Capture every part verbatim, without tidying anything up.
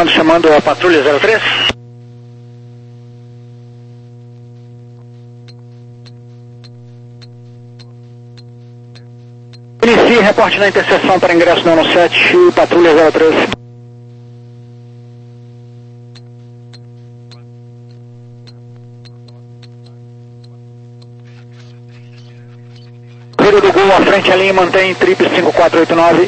comando chamando a patrulha zero três. Inicie reporte na interseção para ingresso no sete, patrulha zero três. Viro do Gol, à frente a linha, mantém trip cinco quatro oito nove.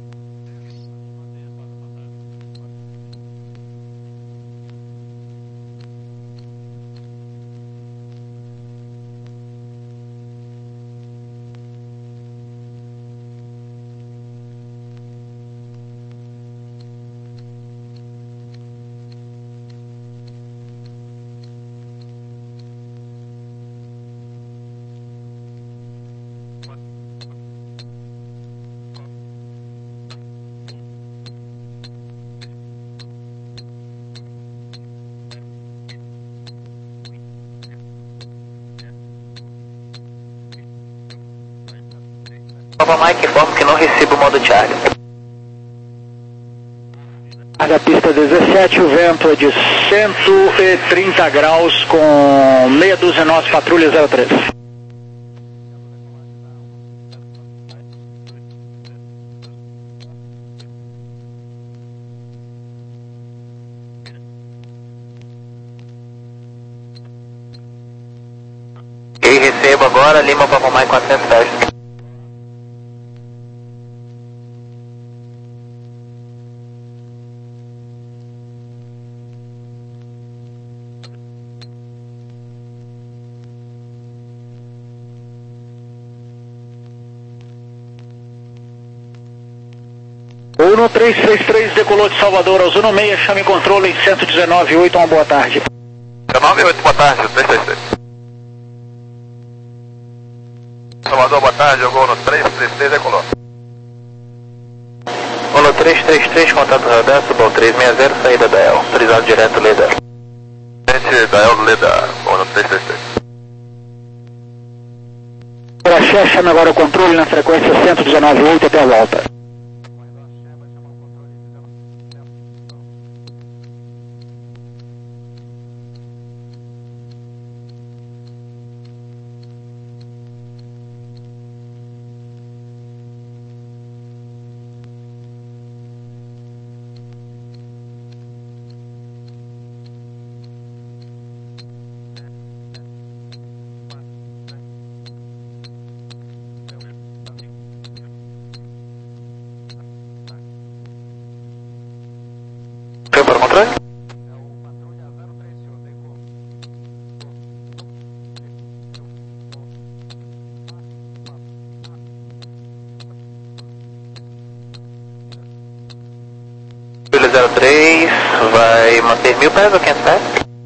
Nova Mike, informo que não recebo o modo Charlie. Da pista dezessete, o vento é de cento e trinta graus com meia dúzia nós, patrulha zero três. E recebo agora Lima Papa Mike quatrocentos e dez. Uno três três três decolou de Salvador, aos Uno seis, chame controle em cento e dezenove oito, uma boa tarde. dezenove oito, boa tarde, três três três. Salvador, boa tarde, jogou no três três três, decolou. Uno três três três, contato radar, subou três seis zero, saída da El, autorizado direto Leda. Gente, da El, Leda, Uno três três três. Axé, chame agora o controle na frequência cento e dezenove oito até a volta. Foi para o controle? zero três, vai manter mil pés ou quinhentos pés?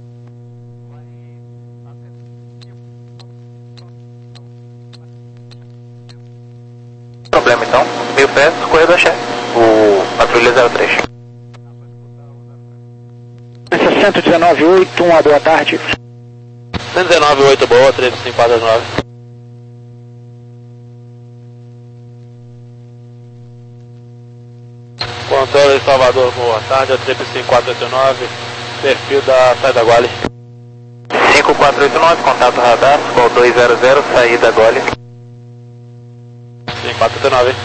Problema então, mil pés, correio do Axé, o patrulha zero três. cento e dezenove oito, uma boa tarde. cento e dezenove oito, boa, três cinco quatro nove. Controle de Salvador, boa tarde, a trip cinco quatro oito nove, perfil da saída Gole. cinco quatro oito nove, contato radar, Call dois zero zero, saída Gole. cinco quatro oito nove.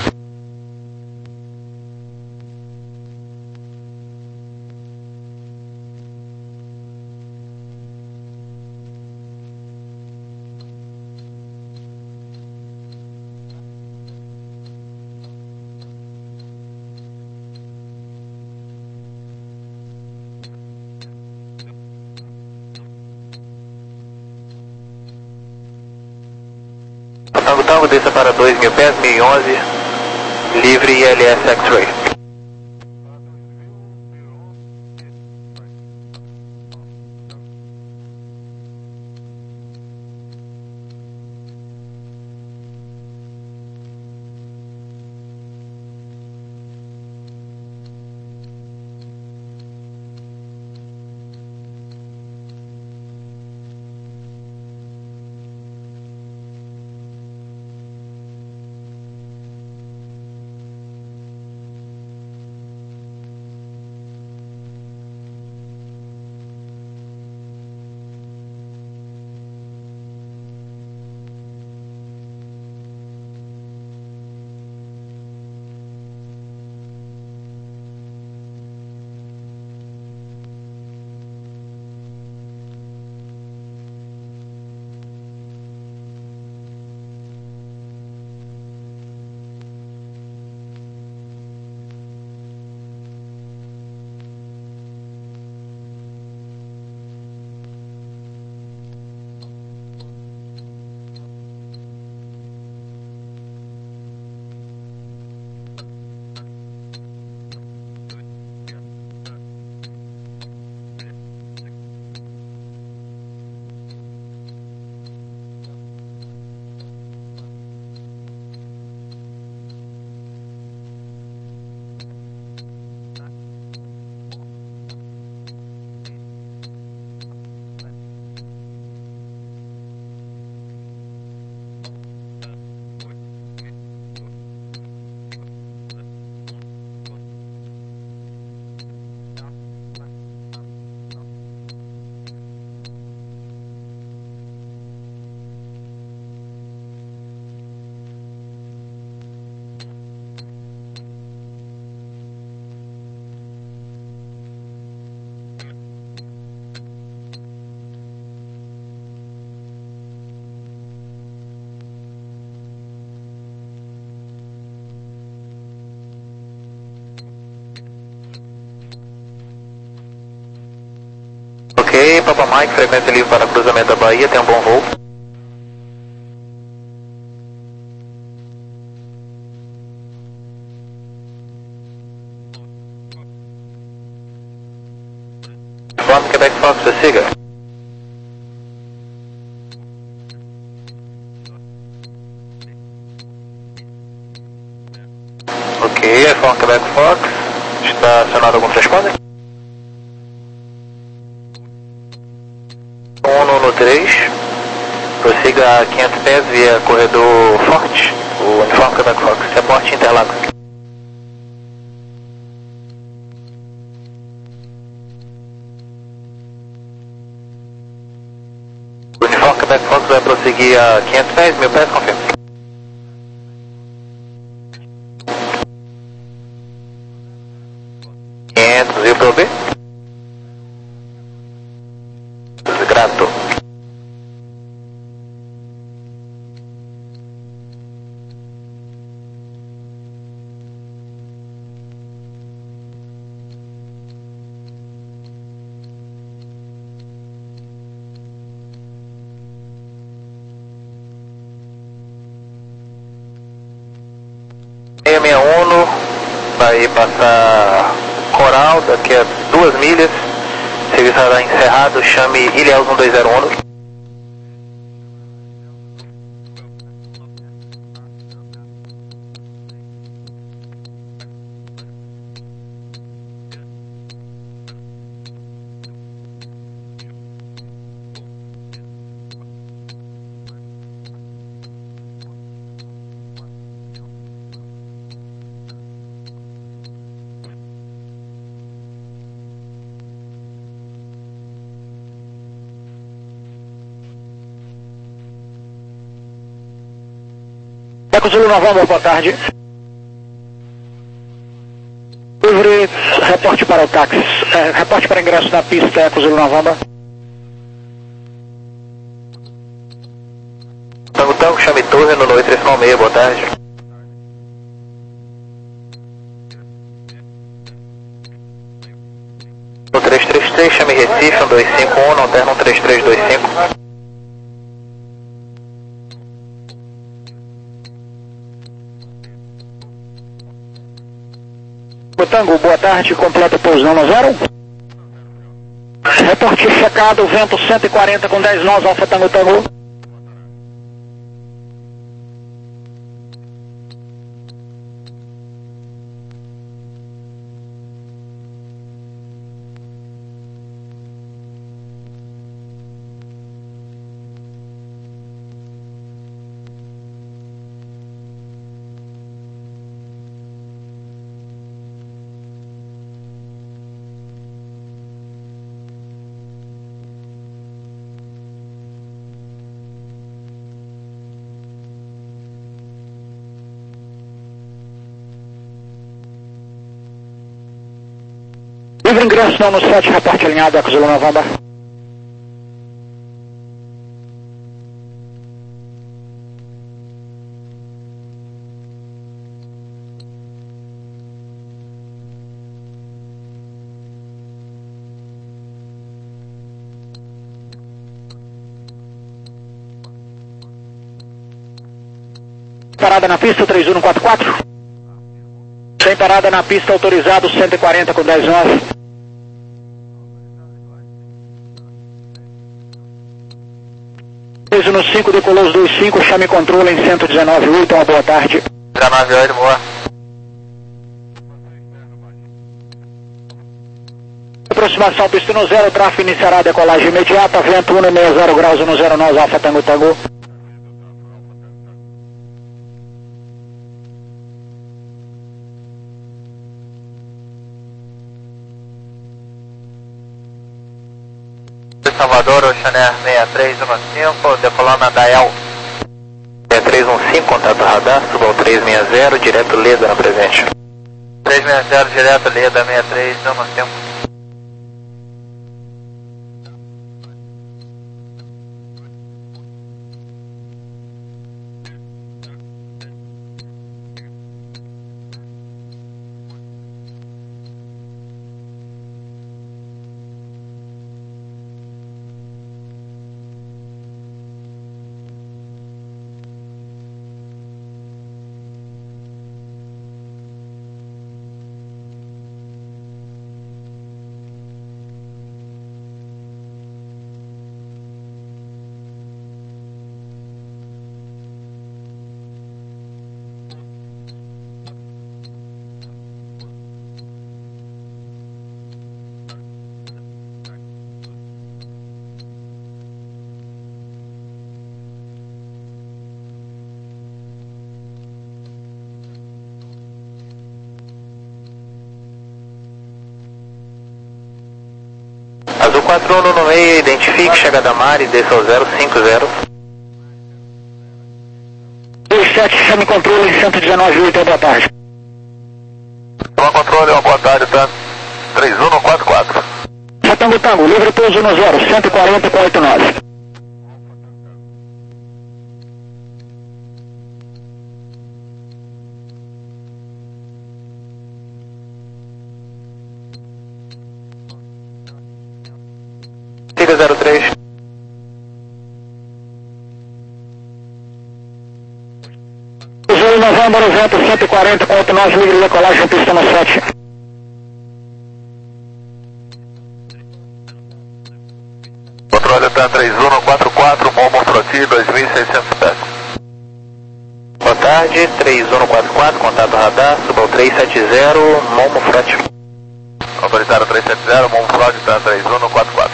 Tango Tango, desça para dois mil pés, mil e onze, livre I L S X-Ray. Ok, Papa Mike, frequência livre para cruzamento da Bahia, tem um bom voo. Vamos, Quebec Fox, prossiga. Ok, F um Quebec Fox, está acionado algum transponder? um no três, prossiga quinhentos pés via corredor forte, o uniforme Quebec Fox, reporte Interlagos. O uniforme Quebec Fox vai prosseguir a quinhentos pés, mil pés, confirma. quinhentos, viu pelo B? Grato. seiscentos e sessenta e um vai passar Coral daqui a duas milhas. Serviço será encerrado, chame Ilhéus um dois zero um. Eco Zulu November, boa tarde. Livre, reporte para o táxi. É, reporte para ingresso na pista, Eco Zulu November. Tango Tango, chame Torre no nove três nove seis, boa tarde. No três três três, chame Recife, um dois cinco um, não terno um três três dois cinco. Tango, boa tarde, completa pouso não zero. Reporte checado, vento cento e quarenta com dez nós, Alfa Tango Tango. Livre ingresso não no sete, reporte alinhado, Eco Zulu November. Parada na pista, três um quatro quatro. Sem parada na pista, autorizado, cento e quarenta com dez nós. três um cinco, decolou os dois cinco, chame controle em cento e dezenove oito, uma boa tarde. dezenove oito, boa. Aproximação pista no zero, tráfego iniciará a decolagem imediata, vento um sessenta graus no zero nós, Alfa Tango Tango. Salvador, Oceanair seis três um cinco, decolando a Dael seis três um cinco, contato radar, suba ao três seis zero, direto Leda na presente. três seis zero, direto Leda, seis três um cinco. quatro um no meio, identifique, chegada Mari, desça ao zero cinco zero. dois sete, chame controle em cento e dezenove ponto oito, boa tarde. Toma controle, uma boa tarde, tá? três um no quatro quatro. Tango Tango, livre pouso no zero, cento e quarenta ponto oito nove. Siga zero três. zero novembro noventa, cento e quarenta ponto oito nove, livre decolagem, pista no sete. Controle tá três um no quatro quatro, Momo Froti, dois mil e seiscentos pés. Boa tarde, três um no quatro quatro, contato radar, suba ao três sete zero, Momo Froti. Autorizado três sete zero, Momo Froti, tá três um no quatro quatro.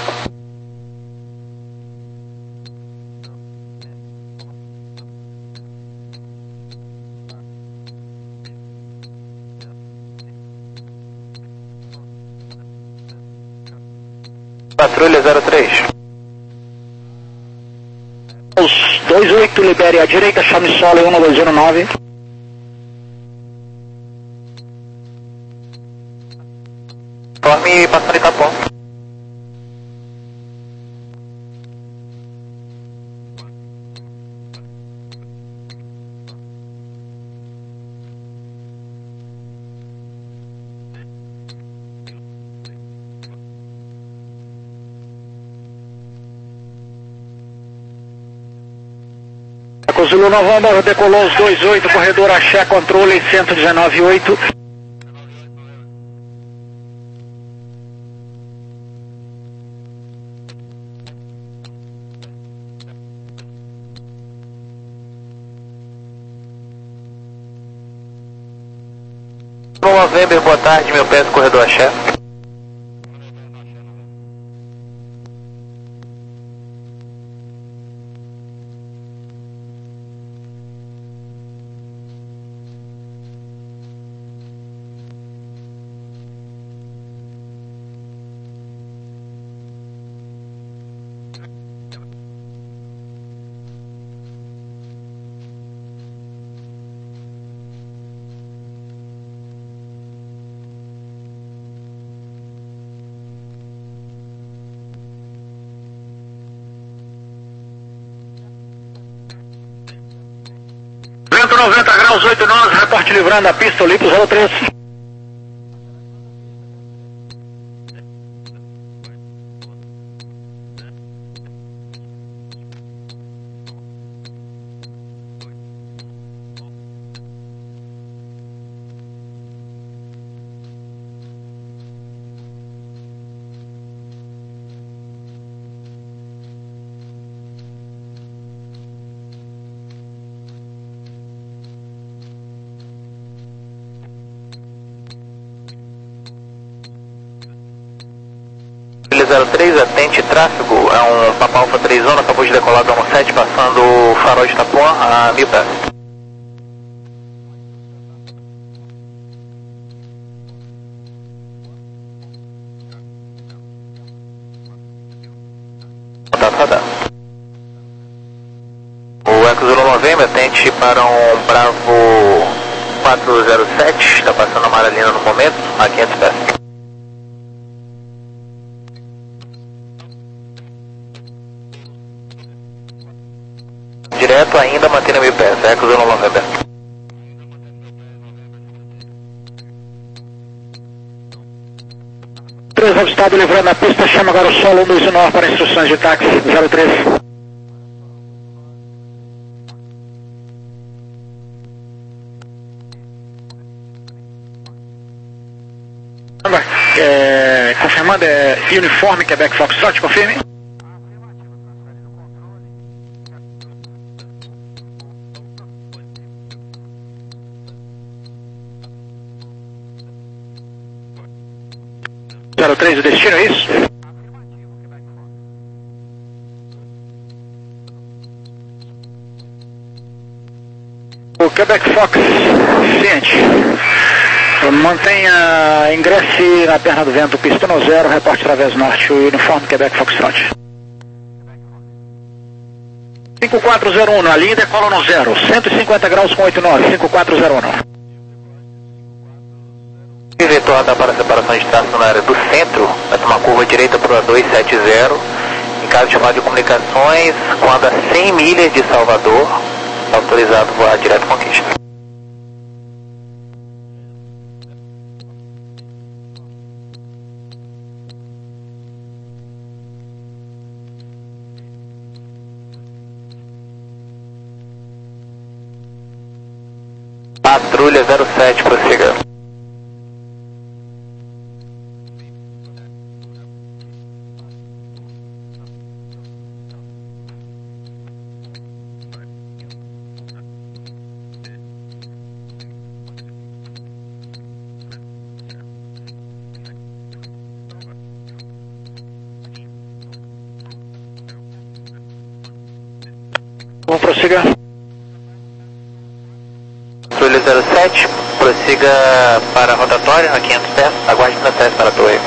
Patrulha zero três. Os dois oito, libere à direita, chame solo um dois zero nove. Dorme passando Itapó. Zulu Novembro, decolou os dois oito, corredor Axé, controle cento e dezenove ponto oito. Novembro, boa tarde, meu peço, corredor Axé. Vento noventa graus, oito nove, reporte livrando a pista, Olimpo zero três. zero três, atente tráfego, é um Papa Alfa três um, acabou de decolar do sete, passando o farol de Itapuã a mil pés. Contato radar. O Eco Zulu Novembro, atente para um Bravo quatro zero sete, está passando a Amaralina no momento, a quinhentos pés. Direto ainda mantendo mil pés, Eco Zulu Novembro. três avistado, livrando a pista, chama agora o solo um dois nove para instruções de táxi, zero três. É, confirmando, é uniforme Quebec Foxtrot, confirme. zero três, o destino, é isso? O Quebec Fox, ciente. Mantenha ingresse na perna do vento, pista no zero, reporte através norte, uniforme Quebec Foxtrot. cinco quatro zero um, a linha decola no zero, cento e cinquenta graus com oito nove, cinco quatro zero um. Vetor da para separação de tráfego na área do centro, vai tomar curva direita para o A dois sete zero. Em caso de chamada de comunicações, quando a cem milhas de Salvador, autorizado voar direto Conquista. Patrulha zero sete, prossiga. Vamos prossiga. Patrulha zero sete, prossiga para a rotatória a quinhentos pés, aguarde para trás para a torre.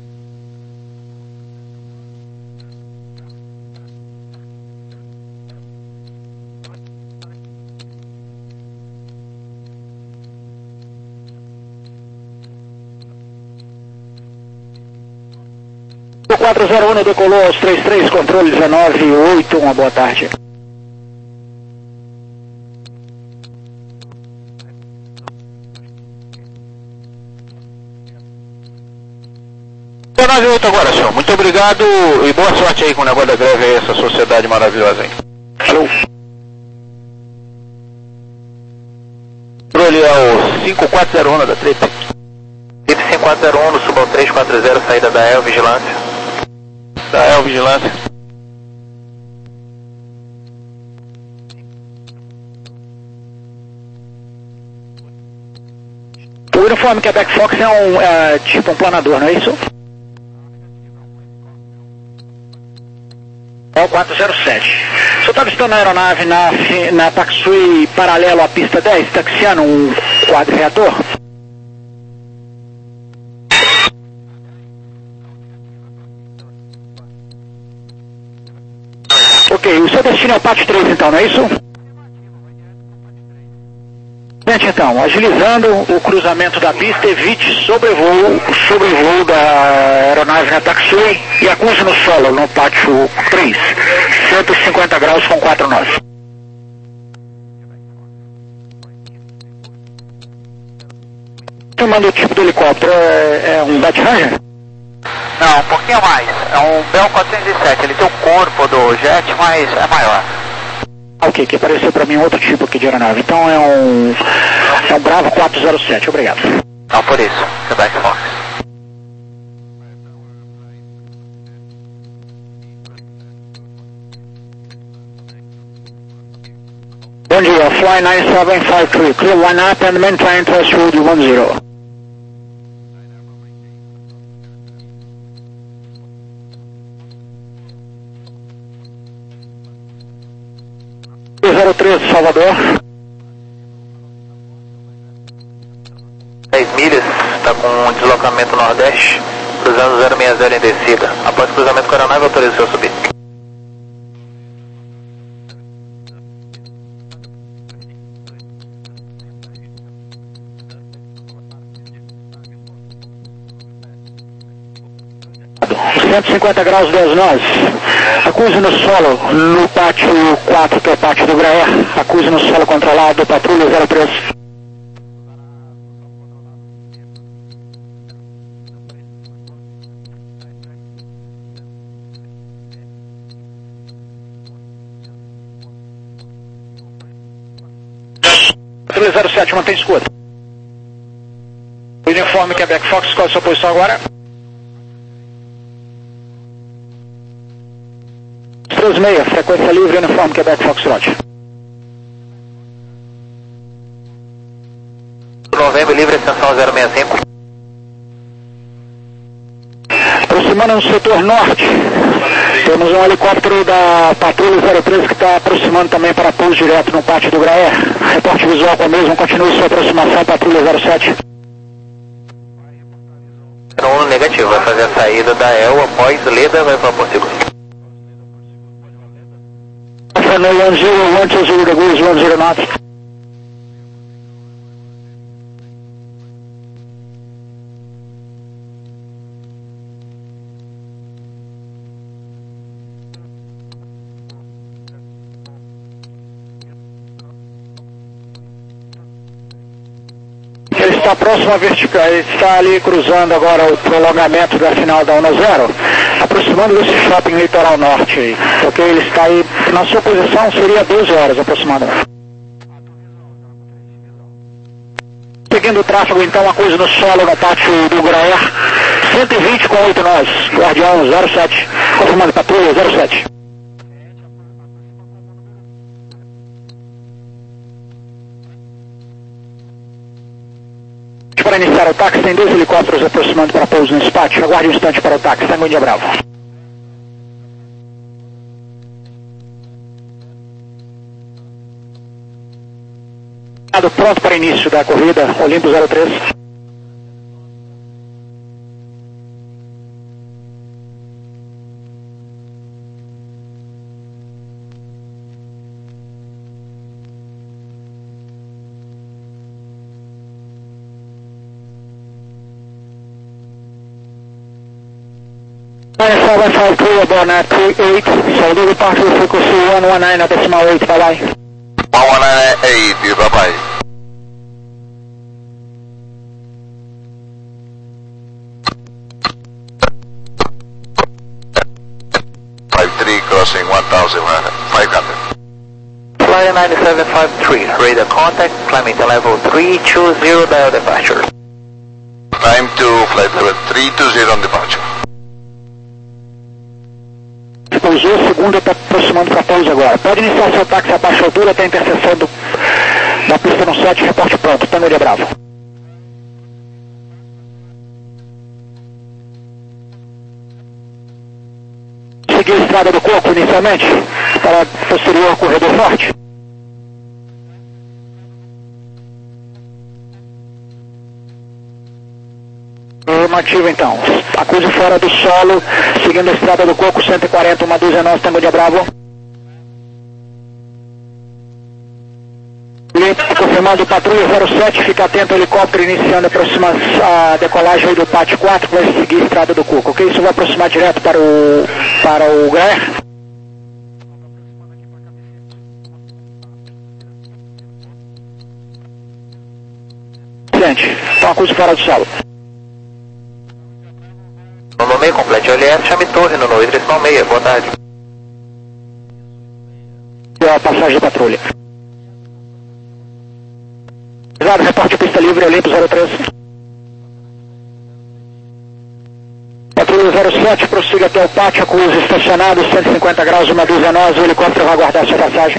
quatro zero um decolou aos trinta e três, controle dezenove oito, uma boa tarde. nove oito agora, senhor. Muito obrigado e boa sorte aí com o negócio da greve aí, essa sociedade maravilhosa aí. Alô. Controle ao cinco quatro zero um da Trip. Trip cinco quatro zero um, no Subal três quatro zero, saída da E L, vigilância. Da E L, vigilância. O uniforme Quebec Fox é um é, tipo um planador, não é isso? É o quatro zero sete. O senhor está avistando a aeronave na, na taxi paralelo à pista dez, taxiando um quadrireator? Ok, o seu destino é o pátio três então, não é isso? Gente, então, agilizando o cruzamento da pista, evite sobrevoo, sobrevoo da aeronave na taxiway e acuse no solo, no pátio três, cento e cinquenta graus com quatro nós. Você manda o tipo do helicóptero, é, é um Bat Ranger? Não, um pouquinho mais, é um Bell quatrocentos e sete, ele tem o corpo do jet, mas é maior. Ok, que apareceu para mim outro tipo aqui de aeronave. Então é um, é um Bravo quatro zero sete, obrigado. Não, por isso, Quebec Fox. Bom dia, Fly nove sete cinco três, clear one up and maintain threshold one zero. zero três, Salvador. dez milhas, está com um deslocamento nordeste, cruzando zero seis zero em descida. Após o cruzamento com a aeronave, autoriza o seu subir. cento e cinquenta graus dez nós. Acuse no solo, no pátio quatro, que é o pátio do Graé. Acuse no solo controlado, patrulha zero três. Patrulha zero sete, mantém escuta. Uniforme Quebec Fox, qual é a sua posição agora? três seis, frequência livre, uniforme Quebec Foxtrot. Novembro livre, extensão zero seis cinco. Aproximando no setor norte, temos um helicóptero da patrulha zero três que está aproximando também para pouso direto no pátio do Graé. Reporte visual com o mesmo, continue sua aproximação, patrulha zero sete. zero um negativo, vai fazer a saída da E L após Leda, vai para Porto Seguro. Alpha one zero one two zero degrees one zero knots. Ele está próximo à vertical, ele está ali cruzando agora o prolongamento da final da Ono Zero, aproximando desse shopping litoral norte aí, porque ele está aí, na sua posição seria doze horas aproximadamente. Seguindo o tráfego então, uma coisa no solo no pátio do Graer, cento e vinte com oito nós, Guardião zero sete, confirmando patrulha zero sete. Para iniciar o táxi, tem dois helicópteros aproximando para pouso nesse pátio. Aguarde um instante para o táxi, Tango India Bravo. Pronto para início da corrida, Olimpo zero três. nine seven five two about nine three eight, Saudi departure frequency one one nine at decimal eight, bye bye. one one nine eight, bye bye. five three crossing one thousand five hundred. Flyer nine seven five three, radar contact, climbing to level three two zero, dial departure. Time to flight level three two zero on departure. Pousou, o segundo está aproximando para pouso agora. Pode iniciar seu táxi a baixa altura até a interseção do, da pista no sete, reporte pronto, Tango India Bravo. Seguir a estrada do Coco inicialmente, para posterior ao corredor norte. Afirmativo então, acuse fora do solo, seguindo a estrada do Coco, cento e quarenta, uma dúzia nós, Tango India Bravo. Confirmando patrulha zero sete, fica atento ao helicóptero iniciando a, aproxima, a decolagem do pátio quatro, vai seguir a estrada do Coco, ok? Isso vai aproximar direto para o, para o Graer. Excelente, então acuse fora do solo. No no meio, complete L S, chame torre no no direção meia, boa tarde. E a passagem de patrulha. Exato, reporte pista livre, Olimpo zero três. Patrulha zero sete, prossiga até o pátio, acuse estacionado, cento e cinquenta graus, uma dúzia nós, o helicóptero vai aguardar sua passagem.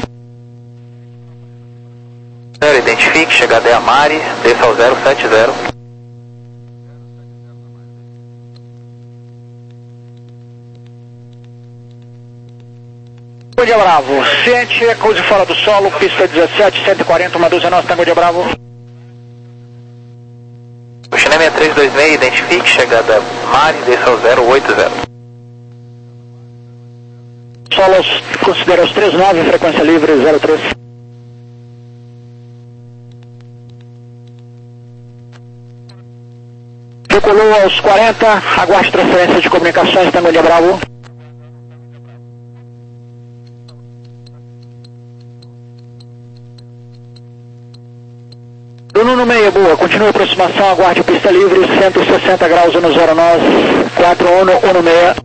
Identifique, chegada é a Mari, desça ao zero sete zero. Tango India Bravo, ciente, acuse fora do solo, pista dezessete, cento e quarenta, uma dúzia nós, Tango India Bravo. O China seis três dois seis, identifique, chegada Mari, desça ao zero oito zero. Solo, considera os três nove, frequência livre zero três. Decolou aos quarenta, aguarde transferência de comunicações, Tango India Bravo. Bruno no meio, boa, continue a aproximação, aguarde pista livre, cento e sessenta graus, um zero nós, quatro um um seis.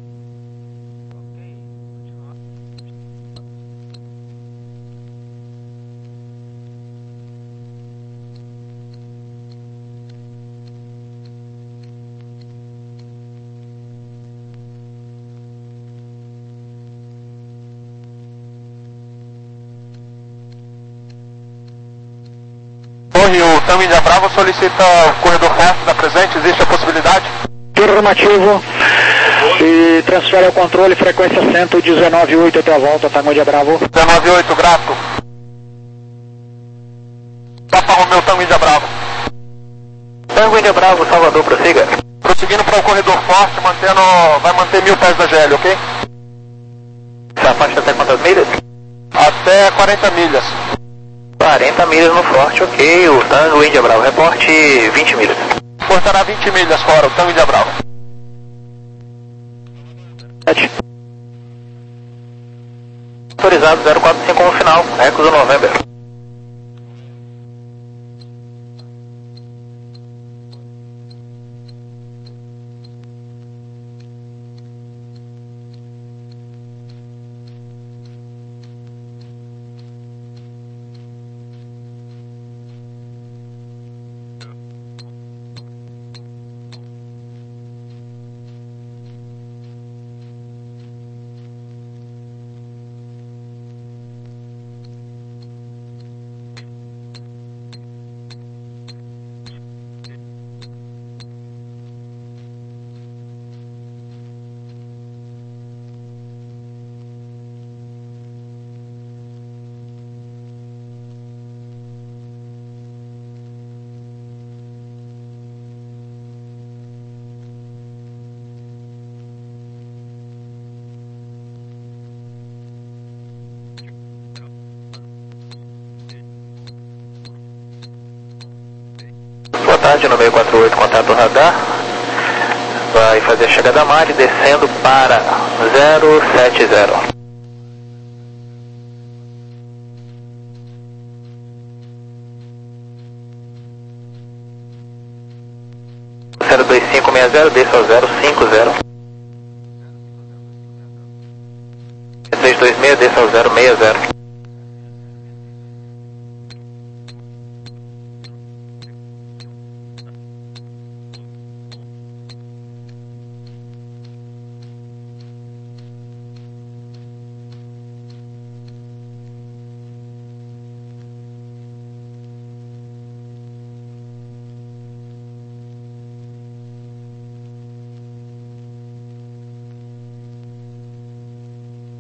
O Tango India Bravo solicita o corredor resto da presente, existe a possibilidade? Afirmativo. E transfere ao controle, frequência cento e dezenove oito até a volta, Tango India Bravo. dezenove oito, grato. Papa Romeu, Tango India Bravo. Tango India Bravo, Salvador, prossiga. Prossiga. Seguindo para o corredor forte, mantendo, vai manter mil pés da G L, ok? Essa faixa até quantas milhas? Até quarenta milhas. quarenta milhas no forte, ok. O Tango Índia Bravo, reporte vinte milhas. Portará vinte milhas fora, o Tango Índia Bravo. Autorizado zero quatro cinco no final, Recuso November. Boa tarde, no meio quatro oito, contato radar. Vai fazer a chegada a Mari, descendo para zero sete zero. zero dois cinco seis zero, desça ao zero cinco zero. três dois seis, desça ao zero seis zero.